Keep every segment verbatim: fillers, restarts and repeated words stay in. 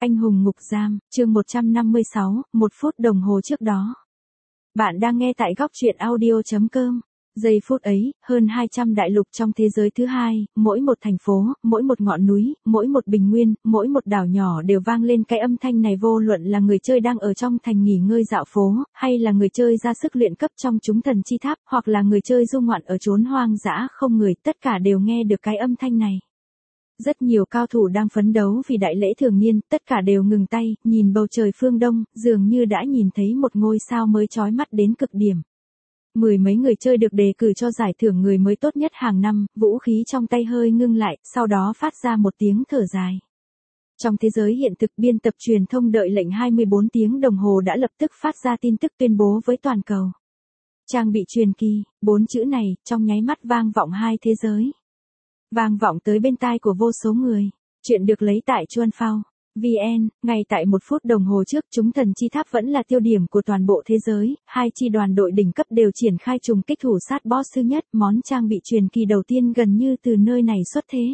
Anh hùng ngục giam, chương một trăm năm mươi sáu, một phút đồng hồ trước đó. Bạn đang nghe tại góc truyện audio chấm com. Giây phút ấy, hơn hai trăm đại lục trong thế giới thứ hai, mỗi một thành phố, mỗi một ngọn núi, mỗi một bình nguyên, mỗi một đảo nhỏ đều vang lên cái âm thanh này, vô luận là người chơi đang ở trong thành nghỉ ngơi dạo phố, hay là người chơi ra sức luyện cấp trong chúng thần chi tháp, hoặc là người chơi du ngoạn ở chốn hoang dã không người, tất cả đều nghe được cái âm thanh này. Rất nhiều cao thủ đang phấn đấu vì đại lễ thường niên, tất cả đều ngừng tay, nhìn bầu trời phương đông, dường như đã nhìn thấy một ngôi sao mới chói mắt đến cực điểm. Mười mấy người chơi được đề cử cho giải thưởng người mới tốt nhất hàng năm, vũ khí trong tay hơi ngưng lại, sau đó phát ra một tiếng thở dài. Trong thế giới hiện thực, biên tập truyền thông đợi lệnh hai mươi bốn tiếng đồng hồ đã lập tức phát ra tin tức tuyên bố với toàn cầu. Trang bị truyền kỳ, bốn chữ này, trong nháy mắt vang vọng hai thế giới. Vang vọng tới bên tai của vô số người. Chuyện được lấy tại Chuan Phao. vê en, ngay tại một phút đồng hồ trước, chúng thần chi tháp vẫn là tiêu điểm của toàn bộ thế giới, hai chi đoàn đội đỉnh cấp đều triển khai trùng kích thủ sát boss thứ nhất, món trang bị truyền kỳ đầu tiên gần như từ nơi này xuất thế.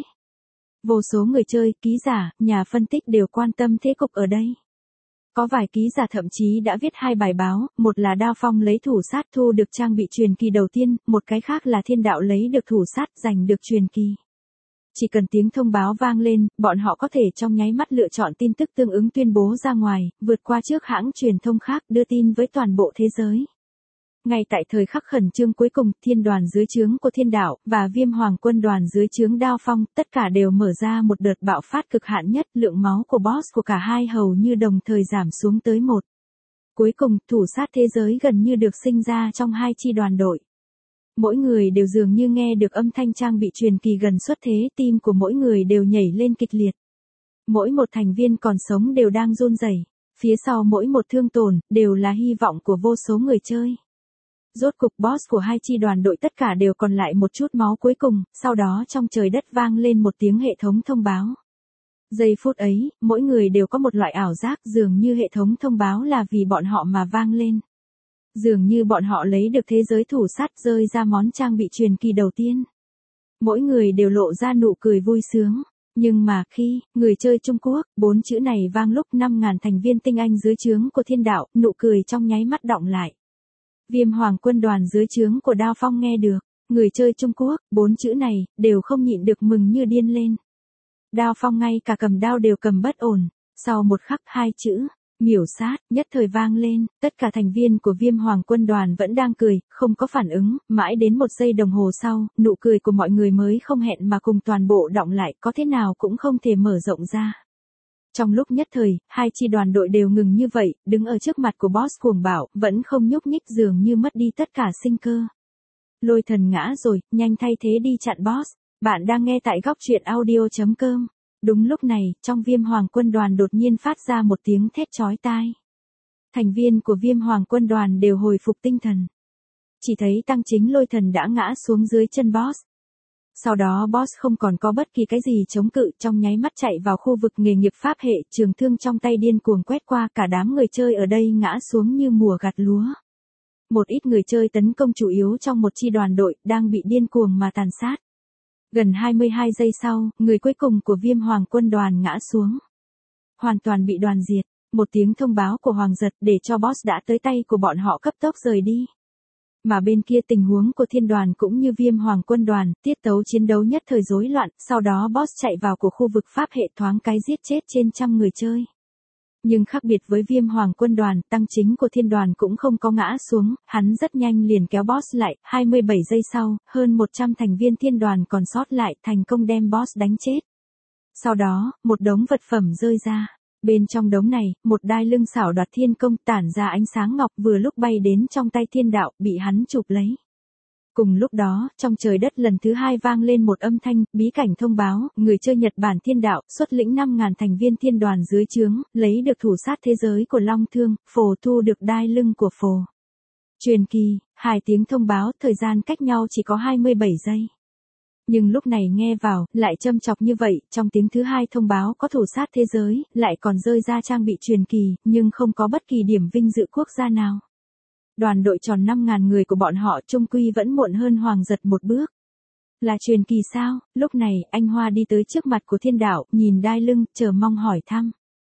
Vô số người chơi, ký giả, nhà phân tích đều quan tâm thế cục ở đây. Có vài ký giả thậm chí đã viết hai bài báo, một là Đao Phong lấy thủ sát thu được trang bị truyền kỳ đầu tiên, một cái khác là Thiên Đạo lấy được thủ sát giành được truyền kỳ. Chỉ cần tiếng thông báo vang lên, bọn họ có thể trong nháy mắt lựa chọn tin tức tương ứng tuyên bố ra ngoài, vượt qua trước hãng truyền thông khác đưa tin với toàn bộ thế giới. Ngay tại thời khắc khẩn trương cuối cùng, thiên đoàn dưới trướng của Thiên Đạo và Viêm Hoàng quân đoàn dưới trướng Đao Phong, tất cả đều mở ra một đợt bạo phát cực hạn nhất, lượng máu của boss của cả hai hầu như đồng thời giảm xuống tới một. Cuối cùng, thủ sát thế giới gần như được sinh ra trong hai chi đoàn đội. Mỗi người đều dường như nghe được âm thanh trang bị truyền kỳ gần xuất thế, tim của mỗi người đều nhảy lên kịch liệt. Mỗi một thành viên còn sống đều đang run rẩy, phía sau mỗi một thương tổn, đều là hy vọng của vô số người chơi. Rốt cục boss của hai chi đoàn đội tất cả đều còn lại một chút máu cuối cùng, sau đó trong trời đất vang lên một tiếng hệ thống thông báo. Giây phút ấy, mỗi người đều có một loại ảo giác dường như hệ thống thông báo là vì bọn họ mà vang lên. Dường như bọn họ lấy được thế giới thủ sát rơi ra món trang bị truyền kỳ đầu tiên. Mỗi người đều lộ ra nụ cười vui sướng. Nhưng mà khi, người chơi Trung Quốc, bốn chữ này vang lúc năm nghìn thành viên tinh anh dưới trướng của Thiên Đạo, nụ cười trong nháy mắt đọng lại. Viêm Hoàng quân đoàn dưới trướng của Đao Phong nghe được, người chơi Trung Quốc, bốn chữ này, đều không nhịn được mừng như điên lên. Đao Phong ngay cả cầm đao đều cầm bất ổn, sau một khắc hai chữ. Miểu sát, nhất thời vang lên, tất cả thành viên của Viêm Hoàng quân đoàn vẫn đang cười, không có phản ứng, mãi đến một giây đồng hồ sau, nụ cười của mọi người mới không hẹn mà cùng toàn bộ đọng lại, có thế nào cũng không thể mở rộng ra. Trong lúc nhất thời, hai chi đoàn đội đều ngừng như vậy, đứng ở trước mặt của boss cuồng bạo, vẫn không nhúc nhích dường như mất đi tất cả sinh cơ. Lôi thần ngã rồi, nhanh thay thế đi chặn boss. Bạn đang nghe tại góc truyện audio chấm com. Đúng lúc này, trong Viêm Hoàng quân đoàn đột nhiên phát ra một tiếng thét chói tai. Thành viên của Viêm Hoàng quân đoàn đều hồi phục tinh thần. Chỉ thấy Tăng Chính Lôi Thần đã ngã xuống dưới chân boss. Sau đó boss không còn có bất kỳ cái gì chống cự, trong nháy mắt chạy vào khu vực nghề nghiệp pháp hệ, trường thương trong tay điên cuồng quét qua, cả đám người chơi ở đây ngã xuống như mùa gặt lúa. Một ít người chơi tấn công chủ yếu trong một chi đoàn đội, đang bị điên cuồng mà tàn sát. Gần hai mươi hai giây sau, người cuối cùng của Viêm Hoàng quân đoàn ngã xuống. Hoàn toàn bị đoàn diệt, một tiếng thông báo của Hoàng Giật để cho boss đã tới tay của bọn họ cấp tốc rời đi. Mà bên kia tình huống của Thiên đoàn cũng như Viêm Hoàng quân đoàn, tiết tấu chiến đấu nhất thời rối loạn, sau đó boss chạy vào của khu vực pháp hệ thoáng cái giết chết trên trăm người chơi. Nhưng khác biệt với Viêm Hoàng quân đoàn, Tăng Chính của Thiên đoàn cũng không có ngã xuống, hắn rất nhanh liền kéo boss lại, hai mươi bảy giây sau, hơn một trăm thành viên Thiên đoàn còn sót lại thành công đem boss đánh chết. Sau đó, một đống vật phẩm rơi ra. Bên trong đống này, một đai lưng xảo đoạt thiên công tản ra ánh sáng ngọc vừa lúc bay đến trong tay Thiên Đạo, bị hắn chụp lấy. Cùng lúc đó, trong trời đất lần thứ hai vang lên một âm thanh, bí cảnh thông báo, người chơi Nhật Bản Thiên Đạo, xuất lĩnh năm nghìn thành viên thiên đoàn dưới trướng, lấy được thủ sát thế giới của Long Thương, Phổ thu được đai lưng của Phổ. Truyền kỳ, hai tiếng thông báo, thời gian cách nhau chỉ có hai mươi bảy giây. Nhưng lúc này nghe vào, lại châm chọc như vậy, trong tiếng thứ hai thông báo có thủ sát thế giới, lại còn rơi ra trang bị truyền kỳ, nhưng không có bất kỳ điểm vinh dự quốc gia nào. Đoàn đội tròn năm nghìn người của bọn họ trung quy vẫn muộn hơn Hoàng Giật một bước. Là truyền kỳ sao? Lúc này, anh Hoa đi tới trước mặt của Thiên Đạo, nhìn đai lưng, chờ mong hỏi thăm.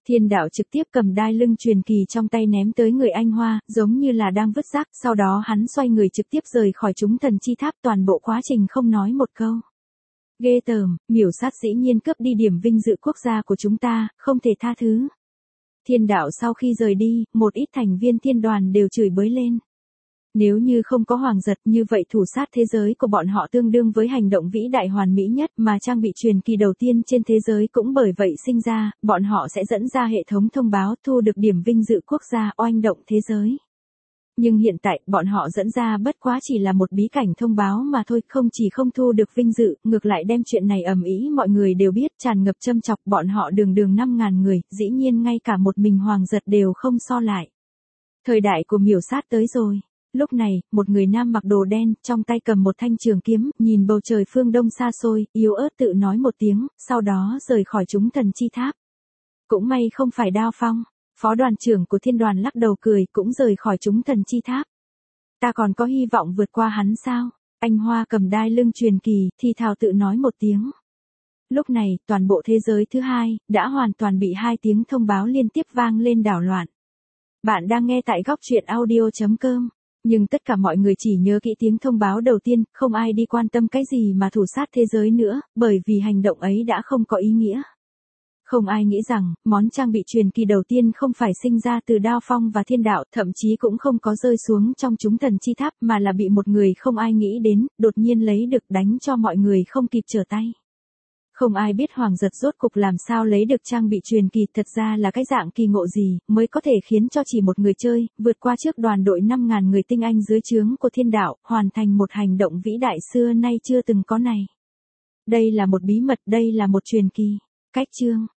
Thiên đạo trực tiếp cầm đai lưng truyền kỳ trong tay ném tới người anh Hoa, giống như là đang vứt rác, sau đó hắn xoay người trực tiếp rời khỏi chúng thần chi tháp, toàn bộ quá trình không nói một câu. Ghê tởm, miểu sát dĩ nhiên cướp đi điểm vinh dự quốc gia của chúng ta, không thể tha thứ. Thiên đạo sau khi rời đi, một ít thành viên thiên đoàn đều chửi bới lên. Nếu như không có Hoàng Giật, như vậy thủ sát thế giới của bọn họ tương đương với hành động vĩ đại hoàn mỹ nhất mà trang bị truyền kỳ đầu tiên trên thế giới cũng bởi vậy sinh ra, bọn họ sẽ dẫn ra hệ thống thông báo thu được điểm vinh dự quốc gia oanh động thế giới. Nhưng hiện tại, bọn họ dẫn ra bất quá chỉ là một bí cảnh thông báo mà thôi, không chỉ không thu được vinh dự, ngược lại đem chuyện này ầm ĩ mọi người đều biết, tràn ngập châm chọc, bọn họ đường đường năm ngàn người, dĩ nhiên ngay cả một mình Hoàng Giật đều không so lại. Thời đại của miểu sát tới rồi. Lúc này, một người nam mặc đồ đen, trong tay cầm một thanh trường kiếm, nhìn bầu trời phương đông xa xôi, yếu ớt tự nói một tiếng, sau đó rời khỏi chúng thần chi tháp. Cũng may không phải Đao Phong, phó đoàn trưởng của thiên đoàn lắc đầu cười, cũng rời khỏi chúng thần chi tháp. Ta còn có hy vọng vượt qua hắn sao? Anh Hoa cầm đai lưng truyền kỳ, thì thào tự nói một tiếng. Lúc này, toàn bộ thế giới thứ hai, đã hoàn toàn bị hai tiếng thông báo liên tiếp vang lên đảo loạn. Bạn đang nghe tại góc truyện audio chấm com. Nhưng tất cả mọi người chỉ nhớ kỹ tiếng thông báo đầu tiên, không ai đi quan tâm cái gì mà thủ sát thế giới nữa, bởi vì hành động ấy đã không có ý nghĩa. Không ai nghĩ rằng, món trang bị truyền kỳ đầu tiên không phải sinh ra từ Đao Phong và thiên đạo, thậm chí cũng không có rơi xuống trong chúng thần chi tháp mà là bị một người không ai nghĩ đến, đột nhiên lấy được đánh cho mọi người không kịp trở tay. Không ai biết Hoàng Giật rốt cục làm sao lấy được trang bị truyền kỳ, thật ra là cái dạng kỳ ngộ gì, mới có thể khiến cho chỉ một người chơi, vượt qua trước đoàn đội năm ngàn người tinh anh dưới trướng của thiên đạo, hoàn thành một hành động vĩ đại xưa nay chưa từng có này. Đây là một bí mật, đây là một truyền kỳ. Cách chương